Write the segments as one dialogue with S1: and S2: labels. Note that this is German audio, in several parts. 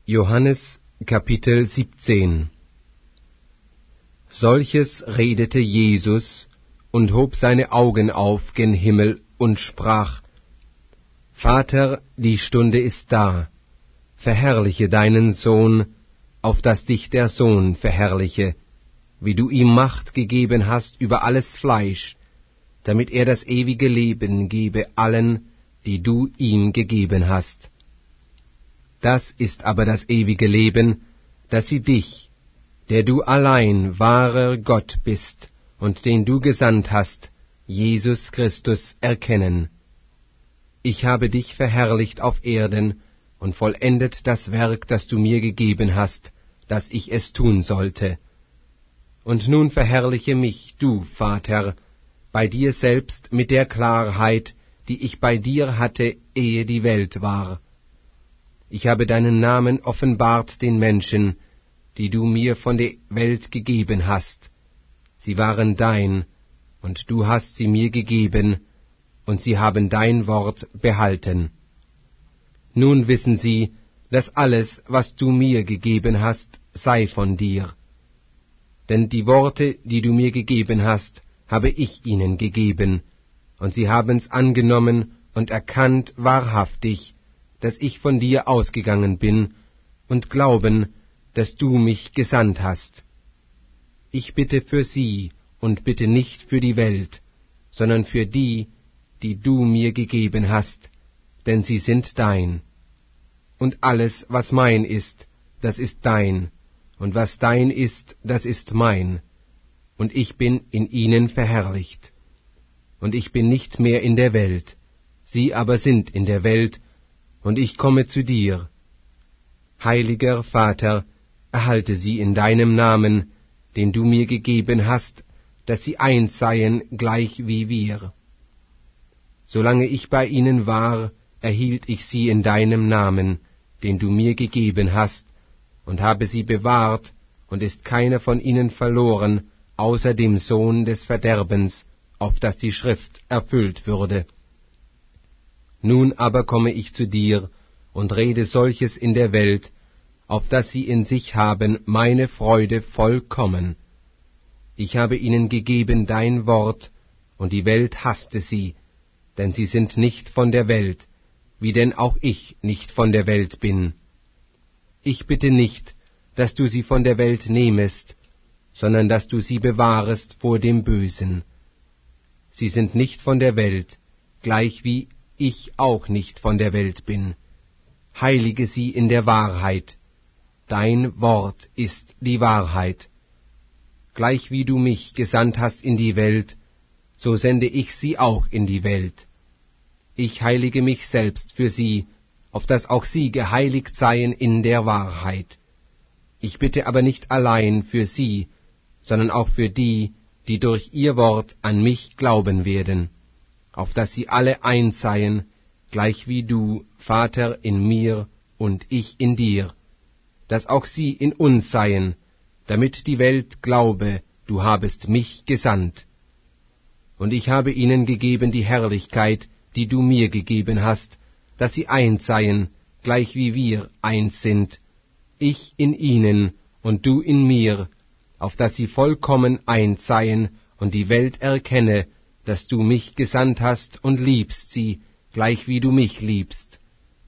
S1: Johannes Kapitel 17. Solches redete Jesus und hob seine Augen auf gen Himmel und sprach: Vater, die Stunde ist da, verherrliche deinen Sohn, auf dass dich der Sohn verherrliche, wie du ihm Macht gegeben hast über alles Fleisch, damit er das ewige Leben gebe allen, die du ihm gegeben hast. Das ist aber das ewige Leben, dass sie dich, der du allein wahrer Gott bist und den du gesandt hast, Jesus Christus, erkennen. Ich habe dich verherrlicht auf Erden und vollendet das Werk, das du mir gegeben hast, dass ich es tun sollte. Und nun verherrliche mich, du, Vater, bei dir selbst mit der Klarheit, die ich bei dir hatte, ehe die Welt war. Ich habe deinen Namen offenbart den Menschen, die du mir von der Welt gegeben hast. Sie waren dein, und du hast sie mir gegeben, und sie haben dein Wort behalten. Nun wissen sie, dass alles, was du mir gegeben hast, sei von dir. Denn die Worte, die du mir gegeben hast, habe ich ihnen gegeben, und sie haben's angenommen und erkannt wahrhaftig, dass ich von dir ausgegangen bin, und glauben, dass du mich gesandt hast. Ich bitte für sie und bitte nicht für die Welt, sondern für die, die du mir gegeben hast, denn sie sind dein. Und alles, was mein ist, das ist dein, und was dein ist, das ist mein, und ich bin in ihnen verherrlicht. Und ich bin nicht mehr in der Welt, sie aber sind in der Welt, und ich komme zu dir. Heiliger Vater, erhalte sie in deinem Namen, den du mir gegeben hast, dass sie eins seien, gleich wie wir. Solange ich bei ihnen war, erhielt ich sie in deinem Namen, den du mir gegeben hast, und habe sie bewahrt, und ist keiner von ihnen verloren, außer dem Sohn des Verderbens, auf dass die Schrift erfüllt würde. Nun aber komme ich zu dir und rede solches in der Welt, auf dass sie in sich haben meine Freude vollkommen. Ich habe ihnen gegeben dein Wort, und die Welt hasste sie, denn sie sind nicht von der Welt, wie denn auch ich nicht von der Welt bin. Ich bitte nicht, dass du sie von der Welt nehmest, sondern dass du sie bewahrest vor dem Bösen. Sie sind nicht von der Welt, gleich wie ich auch nicht von der Welt bin. Heilige sie in der Wahrheit. Dein Wort ist die Wahrheit. Gleich wie du mich gesandt hast in die Welt, so sende ich sie auch in die Welt. Ich heilige mich selbst für sie, auf dass auch sie geheiligt seien in der Wahrheit. Ich bitte aber nicht allein für sie, sondern auch für die, die durch ihr Wort an mich glauben werden, auf dass sie alle eins seien, gleich wie du, Vater, in mir und ich in dir, dass auch sie in uns seien, damit die Welt glaube, du habest mich gesandt. Und ich habe ihnen gegeben die Herrlichkeit, die du mir gegeben hast, dass sie eins seien, gleich wie wir eins sind, ich in ihnen und du in mir, auf dass sie vollkommen eins seien und die Welt erkenne, dass du mich gesandt hast und liebst sie, gleich wie du mich liebst.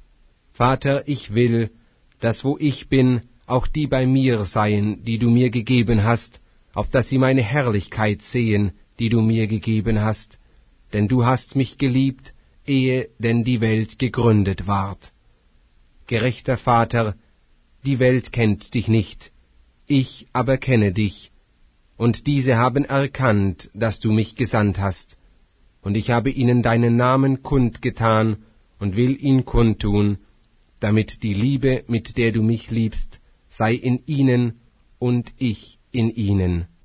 S1: Vater, ich will, dass wo ich bin, auch die bei mir seien, die du mir gegeben hast, auf dass sie meine Herrlichkeit sehen, die du mir gegeben hast, denn du hast mich geliebt, ehe denn die Welt gegründet ward. Gerechter Vater, die Welt kennt dich nicht, ich aber kenne dich, und diese haben erkannt, dass du mich gesandt hast, und ich habe ihnen deinen Namen kundgetan und will ihn kundtun, damit die Liebe, mit der du mich liebst, sei in ihnen und ich in ihnen.